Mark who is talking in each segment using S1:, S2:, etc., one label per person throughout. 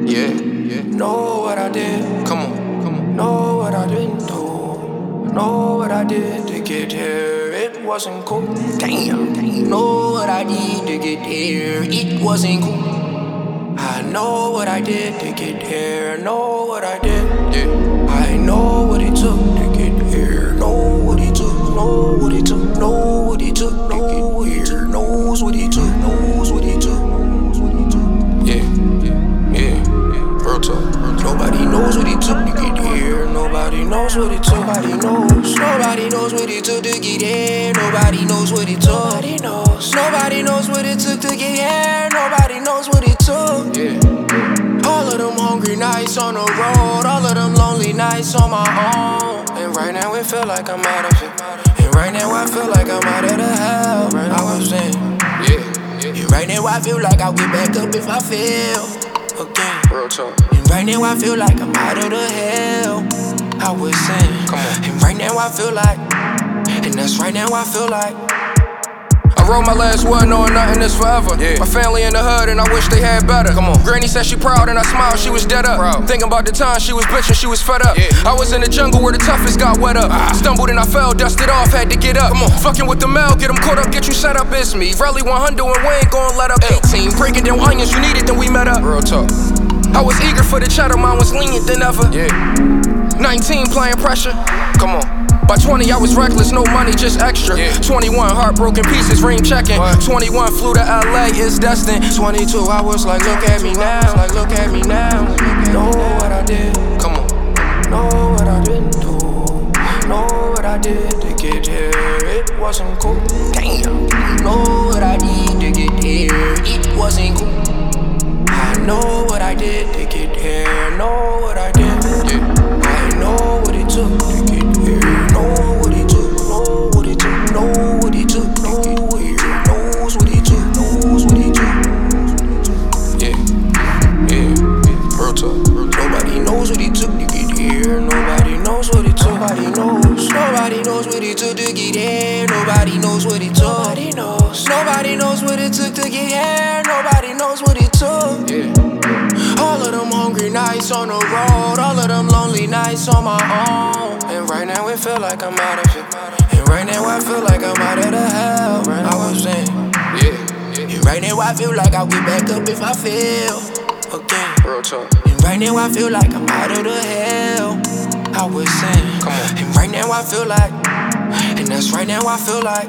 S1: Yeah, yeah.
S2: Know what I did.
S1: Come on.
S2: Know what I didn't do. Know what I did to get here. It wasn't cool. Damn. Know what I did to get here. It wasn't cool. I know what I did to get here. Know what I did.
S1: Yeah.
S2: I know what it took to get here. Know what it took. Know what it took. Know what it took to get here. Knows what it took. Knows what it took.
S1: Yeah. Real talk.
S2: Nobody knows what it took to get here. Nobody knows what it took. Nobody knows. Nobody knows what it took to get here. Nobody knows what it took. Nobody knows. Nobody knows what it took to get here. Nobody knows what it took.
S1: Yeah.
S2: All of them hungry nights on the road. All of them lonely nights on my own. And right now it feel like I'm out of it. And right now I feel like I'm out of the hell I was in.
S1: Yeah.
S2: And right now I feel like I'll get back up if I fail again.
S1: Real talk.
S2: And right now I feel like I'm out of the hell I was in.
S1: Come on.
S2: And right now I feel like, and that's right now I feel like.
S1: I wrote my last word knowing nothing is forever. Yeah. My family in the hood and I wish they had better. Come on. Granny said she proud and I smiled, she was dead up. Proud. Thinking about the time she was bitching, she was fed up. Yeah. I was in the jungle where the toughest got wet up. Stumbled and I fell, dusted off, had to get up. Come on. Fucking with the mail, get them caught up, get you set up, it's me. Rally 100 and we ain't gon' let up. 18, breaking down onions, you need it, then we met up. Real talk. I was eager for the cheddar, mine was lenient than ever. Yeah. 19 playing pressure. Come on. By 20 I was reckless, no money, just extra. Yeah. 21 heartbroken pieces, ring checking. 21 flew to LA, it's destined.
S2: 22 I was like, look at me now, like look at me now. Know what I did.
S1: Come on.
S2: Know what I didn't do. Know what I did to get here. It wasn't cool. Damn. Know what I did to get here. It wasn't cool. I know what I did to get here. Know what I did.
S1: Yeah.
S2: I know what it took to get here. Know what it took. Know what it took. Know what it took to get here. Knows what it took. Knows what it took.
S1: Yeah. Real talk.
S2: Nobody knows what it took to get here. Nobody knows what it took. Nobody knows. Nobody knows what it took to get here. Nobody knows what it took. Nobody knows. Nobody knows what it took to get here. Nobody knows what it took.
S1: Yeah.
S2: All of them hungry nights on the road. All of them lonely nights on my own. And right now it feel like I'm out of it. And right now I feel like I'm out of the hell I was in.
S1: Yeah.
S2: And right now I feel like I'll get back up if I fail again.
S1: Real talk.
S2: And right now I feel like I'm out of the hell I was in.
S1: Come on.
S2: And right now I feel like, and that's right now I feel like.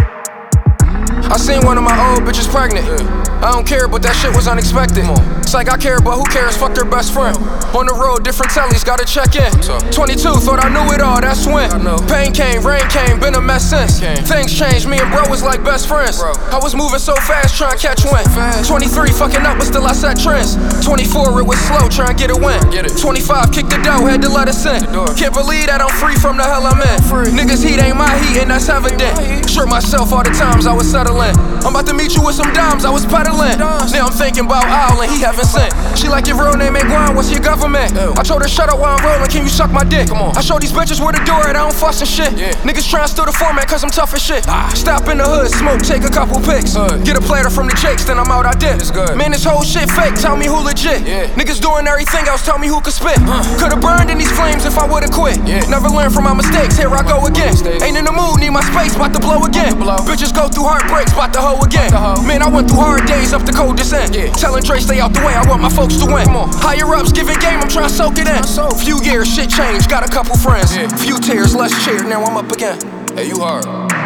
S1: I seen one of my old bitches pregnant. I don't care, but that shit was unexpected. It's like I care, but who cares? Fuck their best friend. On the road, different tellies, gotta check in. 22, thought I knew it all, that's when. Pain came, rain came, been a mess since. Things changed, me and bro was like best friends. I was moving so fast, trying to catch wind. 23, fucking up, but still I set trends. 24, it was slow, trying to get a win. 25, kicked the dough, had to let us in. Can't believe that I'm free from the hell I'm in. Niggas heat ain't my heat, and that's evident. Shirt myself all the times I was settling. I'm about to meet you with some dimes, I was peddling. Now I'm thinking about Owl and he haven't sent. She like, your real name ain't Guan, what's your government? I told her shut up while I'm rolling, can you suck my dick? I show these bitches where the door at, I don't fuss and shit. Niggas tryna steal the format cause I'm tough as shit. Stop in the hood, smoke, take a couple pics. Get a platter from the Jakes, then I'm out, I dip. Man, this whole shit fake, tell me who legit. Niggas doing everything else, tell me who could spit. Could've burned in these flames if I would've quit. Never learned from my mistakes, here I go again. Ain't in the mood, need my space, bout to blow again. Bitches go through heartbreaks, bout to hoe again. Man, I went through hard days up the coldest end. Telling Dre stay out the way, I want my folks to win. Higher ups, giving game, I'm trying to soak it in. Few years, shit changed, got a couple friends. Few tears, less cheer, now I'm up again. Hey, you hard.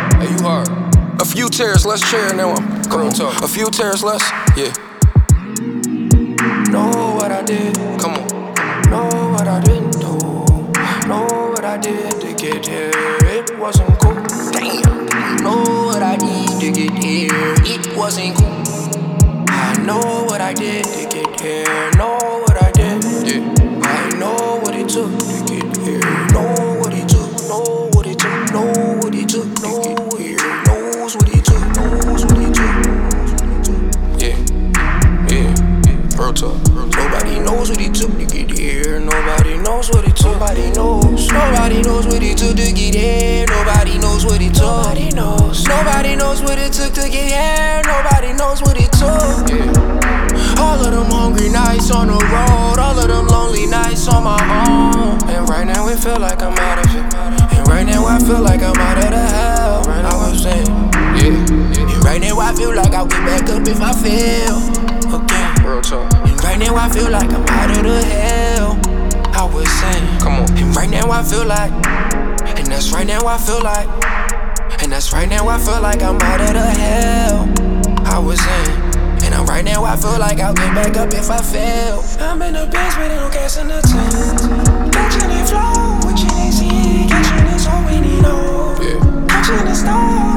S2: A few tears, less cheer, now I'm
S1: Real talk.
S2: A few tears less,
S1: Yeah.
S2: Know what I did.
S1: Come on.
S2: Know what I didn't do. Know what I did to get here. It wasn't cool. Damn. Know what I did to get here. It wasn't cool. I know what I did to get here. Know what I did.
S1: Yeah.
S2: I know what it took to get here. Know what it took. Know what it took. Know what it took to get here. Knows what it took. Knows what it took.
S1: Yeah. Real talk.
S2: Nobody knows what it took to get here. Nobody knows what it took. Nobody knows. Nobody knows what it took to get here. Nobody knows what it took. Nobody knows. Nobody knows what it took to get here. Nobody knows what it took.
S1: Yeah.
S2: All of them hungry nights on the road. I'm out of it. And right now I feel like I'm out of the hell I was in. And right now I feel like I'll get back up if I fail again.
S1: Real talk.
S2: And right now I feel like I'm out of the hell I was in.
S1: Come on.
S2: And right now I feel like, and that's right now I feel like, and that's right now I feel like I'm out of the hell I was in. And right now I feel like I'll get back up if I fail. I'm in the basement and I'm gas in the tent. Catching it flow, watching it see, catching it so we need all.
S1: Yeah.
S2: Catching the stars.